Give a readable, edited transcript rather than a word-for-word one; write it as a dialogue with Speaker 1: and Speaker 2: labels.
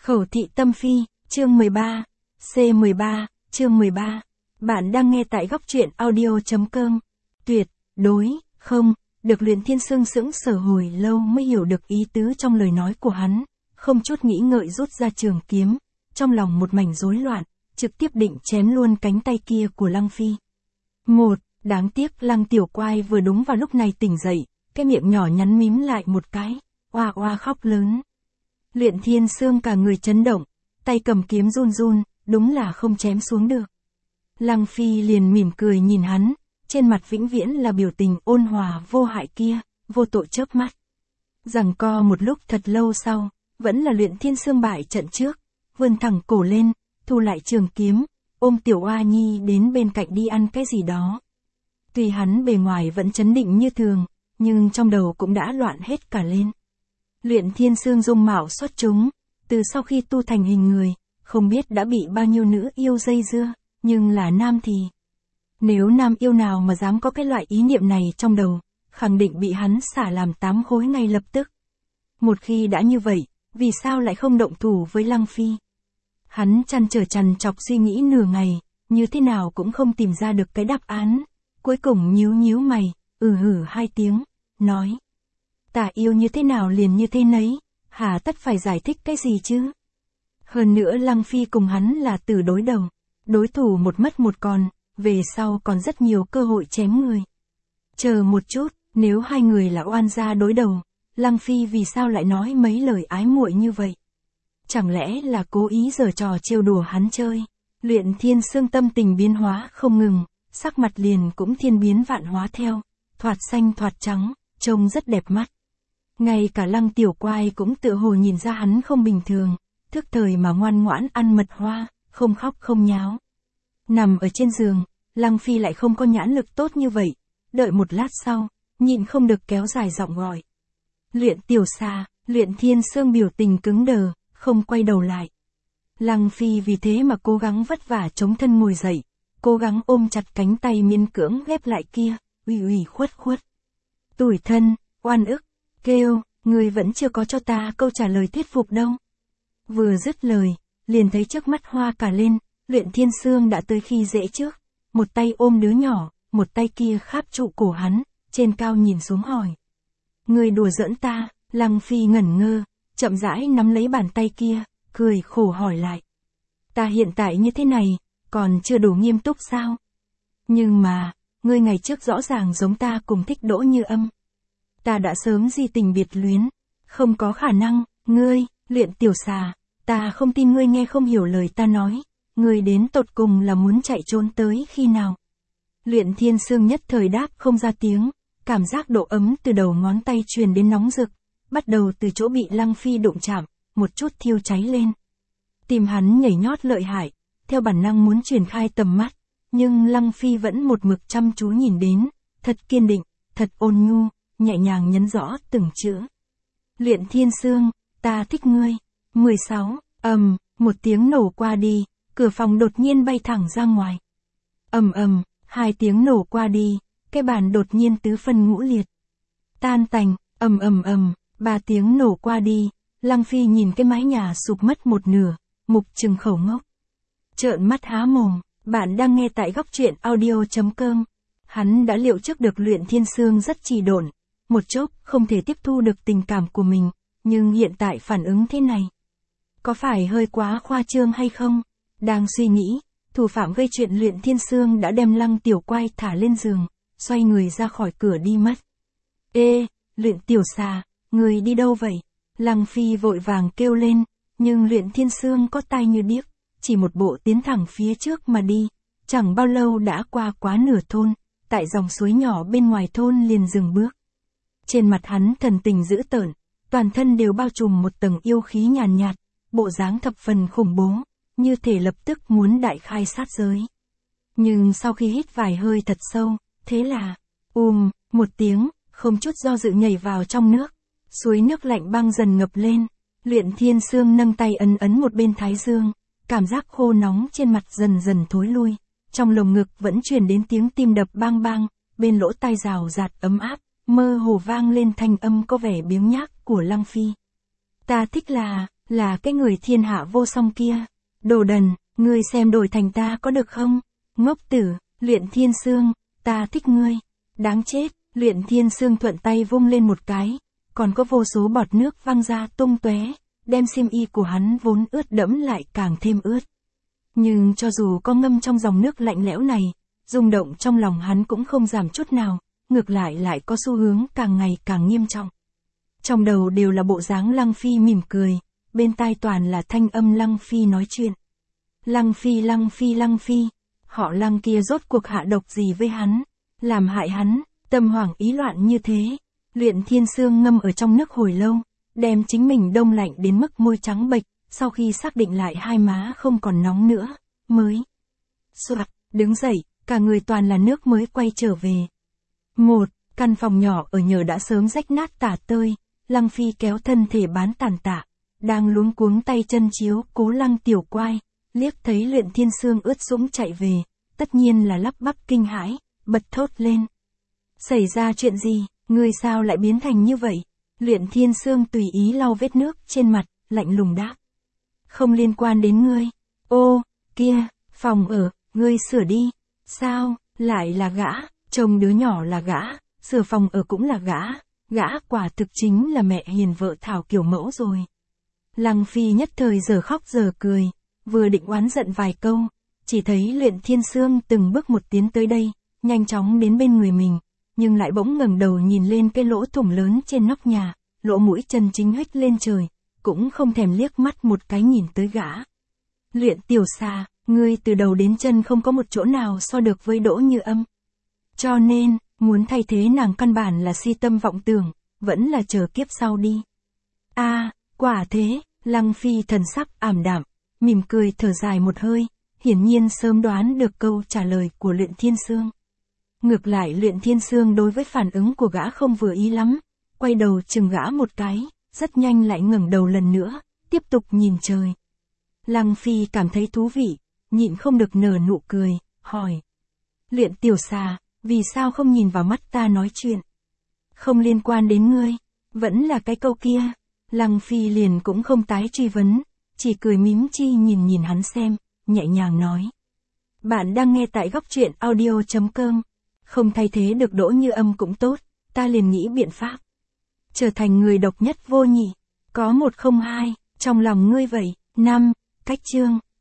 Speaker 1: Khẩu thị tâm phi, chương 13, C13, chương 13. Bạn đang nghe tại góc truyện audio.com. Tuyệt, đối, không, được Luyện Thiên Sương sững sờ hồi lâu mới hiểu được ý tứ trong lời nói của hắn, không chút nghĩ ngợi rút ra trường kiếm, trong lòng một mảnh rối loạn, trực tiếp định chém luôn cánh tay kia của Lăng Phi. Đáng tiếc Lăng Tiểu Quai vừa đúng vào lúc này tỉnh dậy, cái miệng nhỏ nhắn mím lại một cái, oa oa khóc lớn. Luyện Thiên Sương cả người chấn động, tay cầm kiếm run run, đúng là không chém xuống được. Lăng Phi liền mỉm cười nhìn hắn, trên mặt vĩnh viễn là biểu tình ôn hòa vô hại kia, vô tội chớp mắt. Giằng co một lúc thật lâu sau, vẫn là Luyện Thiên Sương bại trận trước, vươn thẳng cổ lên, thu lại trường kiếm, ôm Tiểu Oa Nhi đến bên cạnh đi ăn cái gì đó. Tuy hắn bề ngoài vẫn trấn định như thường, nhưng trong đầu cũng đã loạn hết cả lên. Luyện Thiên Sương dung mạo xuất chúng, từ sau khi tu thành hình người, không biết đã bị bao nhiêu nữ yêu dây dưa, nhưng là nam thì. Nếu nam yêu nào mà dám có cái loại ý niệm này trong đầu, khẳng định bị hắn xả làm 8 khối ngay lập tức. Một khi đã như vậy, vì sao lại không động thủ với Lăng Phi? Hắn trăn trọc suy nghĩ nửa ngày, như thế nào cũng không tìm ra được cái đáp án. Cuối cùng nhíu mày, hử 2 tiếng, nói. Ta yêu như thế nào liền như thế nấy, hà tất phải giải thích cái gì chứ? Hơn nữa Lăng Phi cùng hắn là tử đối đầu, đối thủ một mất một còn, về sau còn rất nhiều cơ hội chém người. Chờ một chút, nếu hai người là oan gia đối đầu, Lăng Phi vì sao lại nói mấy lời ái muội như vậy? Chẳng lẽ là cố ý giở trò trêu đùa hắn chơi? Luyện Thiên Sương tâm tình biến hóa không ngừng, sắc mặt liền cũng thiên biến vạn hóa theo, thoạt xanh thoạt trắng, trông rất đẹp mắt. Ngay cả Lăng Tiểu Quai cũng tựa hồ nhìn ra hắn không bình thường, thức thời mà ngoan ngoãn ăn mật hoa, không khóc không nháo. Nằm ở trên giường, Lăng Phi lại không có nhãn lực tốt như vậy, đợi một lát sau, nhịn không được kéo dài giọng gọi. Luyện Tiểu Xà, Luyện Thiên Sương biểu tình cứng đờ, không quay đầu lại. Lăng Phi vì thế mà cố gắng vất vả chống thân ngồi dậy, cố gắng ôm chặt cánh tay miễn cưỡng ghép lại kia, ủy khuất. Tủi thân, oan ức, kêu, ngươi vẫn chưa có cho ta câu trả lời thuyết phục đâu. Vừa dứt lời, liền thấy trước mắt hoa cả lên, Luyện Thiên Sương đã tới khi dễ trước, một tay ôm đứa nhỏ, một tay kia kháp trụ cổ hắn, trên cao nhìn xuống hỏi. Ngươi đùa giỡn ta? Lăng Phi ngẩn ngơ, chậm rãi nắm lấy bàn tay kia, cười khổ hỏi lại. Ta hiện tại như thế này, còn chưa đủ nghiêm túc sao? Nhưng mà, ngươi ngày trước rõ ràng giống ta cùng thích Đỗ Như Âm. Ta đã sớm di tình biệt luyến, không có khả năng, ngươi, Luyện Tiểu Xà, ta không tin ngươi nghe không hiểu lời ta nói, ngươi đến tột cùng là muốn chạy trốn tới khi nào? Luyện Thiên Sương nhất thời đáp không ra tiếng, cảm giác độ ấm từ đầu ngón tay truyền đến nóng rực, bắt đầu từ chỗ bị Lăng Phi đụng chạm, một chút thiêu cháy lên. Tim hắn nhảy nhót lợi hại, theo bản năng muốn truyền khai tầm mắt, nhưng Lăng Phi vẫn một mực chăm chú nhìn đến, thật kiên định, thật ôn nhu, nhẹ nhàng nhấn rõ từng chữ. Luyện Thiên Sương, ta thích ngươi. 16, một tiếng nổ qua đi, cửa phòng đột nhiên bay thẳng ra ngoài. 2 tiếng nổ qua đi, cái bàn đột nhiên tứ phân ngũ liệt. Tan tành, 3 tiếng nổ qua đi, Lăng Phi nhìn cái mái nhà sụp mất một nửa, mục trừng khẩu ngốc. Trợn mắt há mồm, bạn đang nghe tại góc truyện audio.com. Hắn đã liệu trước được Luyện Thiên Sương rất trì độn, một chốc không thể tiếp thu được tình cảm của mình, nhưng hiện tại phản ứng thế này. Có phải hơi quá khoa trương hay không? Đang suy nghĩ, thủ phạm gây chuyện Luyện Thiên Sương đã đem Lăng Tiểu Quai thả lên giường, xoay người ra khỏi cửa đi mất. Ê, Luyện Tiểu Xà, người đi đâu vậy? Lăng Phi vội vàng kêu lên, nhưng Luyện Thiên Sương có tai như điếc, chỉ một bộ tiến thẳng phía trước mà đi, chẳng bao lâu đã qua quá nửa thôn, tại dòng suối nhỏ bên ngoài thôn liền dừng bước. Trên mặt hắn thần tình dữ tợn, toàn thân đều bao trùm một tầng yêu khí nhàn nhạt, bộ dáng thập phần khủng bố, như thể lập tức muốn đại khai sát giới. Nhưng sau khi hít vài hơi thật sâu, thế là, một tiếng, không chút do dự nhảy vào trong nước. Suối nước lạnh băng dần ngập lên, Luyện Thiên Sương nâng tay ấn một bên thái dương, cảm giác khô nóng trên mặt dần dần thối lui, trong lồng ngực vẫn truyền đến tiếng tim đập bang bang, bên lỗ tai rào rạt ấm áp, mơ hồ vang lên thanh âm có vẻ biếng nhác của Lăng Phi. Ta thích là, Là cái người thiên hạ vô song kia. Đồ đần, ngươi xem đổi thành ta có được không? Ngốc tử, Luyện Thiên Sương, ta thích ngươi. Đáng chết, Luyện Thiên Sương thuận tay vung lên một cái, còn có vô số bọt nước văng ra tung tóe, đem xiêm y của hắn vốn ướt đẫm lại càng thêm ướt. Nhưng cho dù có ngâm trong dòng nước lạnh lẽo này, rung động trong lòng hắn cũng không giảm chút nào, ngược lại có xu hướng càng ngày càng nghiêm trọng. Trong đầu đều là bộ dáng Lăng Phi mỉm cười, bên tai toàn là thanh âm Lăng Phi nói chuyện. Lăng Phi, họ Lăng kia rốt cuộc hạ độc gì với hắn, làm hại hắn, tâm hoảng ý loạn như thế. Luyện Thiên Sương ngâm ở trong nước hồi lâu, đem chính mình đông lạnh đến mức môi trắng bệch, sau khi xác định lại hai má không còn nóng nữa, mới soạt, đứng dậy, cả người toàn là nước mới quay trở về. Căn phòng nhỏ ở nhờ đã sớm rách nát tả tơi, Lăng Phi kéo thân thể bán tàn tạ, đang luống cuống tay chân chiếu Cố Lăng tiểu quai, liếc thấy Luyện Thiên Sương ướt sũng chạy về, tất nhiên là lắp bắp kinh hãi, bật thốt lên. Xảy ra chuyện gì, ngươi sao lại biến thành như vậy? Luyện Thiên Sương tùy ý lau vết nước trên mặt, lạnh lùng đáp. Không liên quan đến ngươi. Ô, kia, phòng ở, ngươi sửa đi. Sao, lại là gã, chồng đứa nhỏ là gã, sửa phòng ở cũng là gã quả thực chính là mẹ hiền vợ thảo kiểu mẫu rồi. Lăng Phi nhất thời giờ khóc giờ cười, vừa định oán giận vài câu, chỉ thấy Luyện Thiên Sương từng bước một tiến tới đây, nhanh chóng đến bên người mình, nhưng lại bỗng ngẩng đầu nhìn lên cái lỗ thủng lớn trên nóc nhà, lỗ mũi chân chính hếch lên trời, cũng không thèm liếc mắt một cái nhìn tới gã. Luyện tiểu xà, ngươi từ đầu đến chân không có một chỗ nào so được với Đỗ Như Âm. Cho nên, muốn thay thế nàng căn bản là si tâm vọng tưởng, vẫn là chờ kiếp sau đi. Quả thế, Lăng Phi thần sắc ảm đạm, mỉm cười thở dài một hơi, hiển nhiên sớm đoán được câu trả lời của Luyện Thiên Sương. Ngược lại Luyện Thiên Sương đối với phản ứng của gã không vừa ý lắm, quay đầu chừng gã một cái, rất nhanh lại ngẩng đầu lần nữa, tiếp tục nhìn trời. Lăng Phi cảm thấy thú vị, nhịn không được nở nụ cười, hỏi. Luyện tiểu xà, vì sao không nhìn vào mắt ta nói chuyện? Không liên quan đến ngươi, vẫn là cái câu kia. Lăng Phi liền cũng không tái truy vấn, chỉ cười mím chi nhìn hắn xem, nhẹ nhàng nói. Bạn đang nghe tại góc truyện audio.com. Không thay thế được Đỗ Như Âm cũng tốt, ta liền nghĩ biện pháp. Trở thành người độc nhất vô nhị, có một không hai, trong lòng ngươi vậy. 5. Cách chương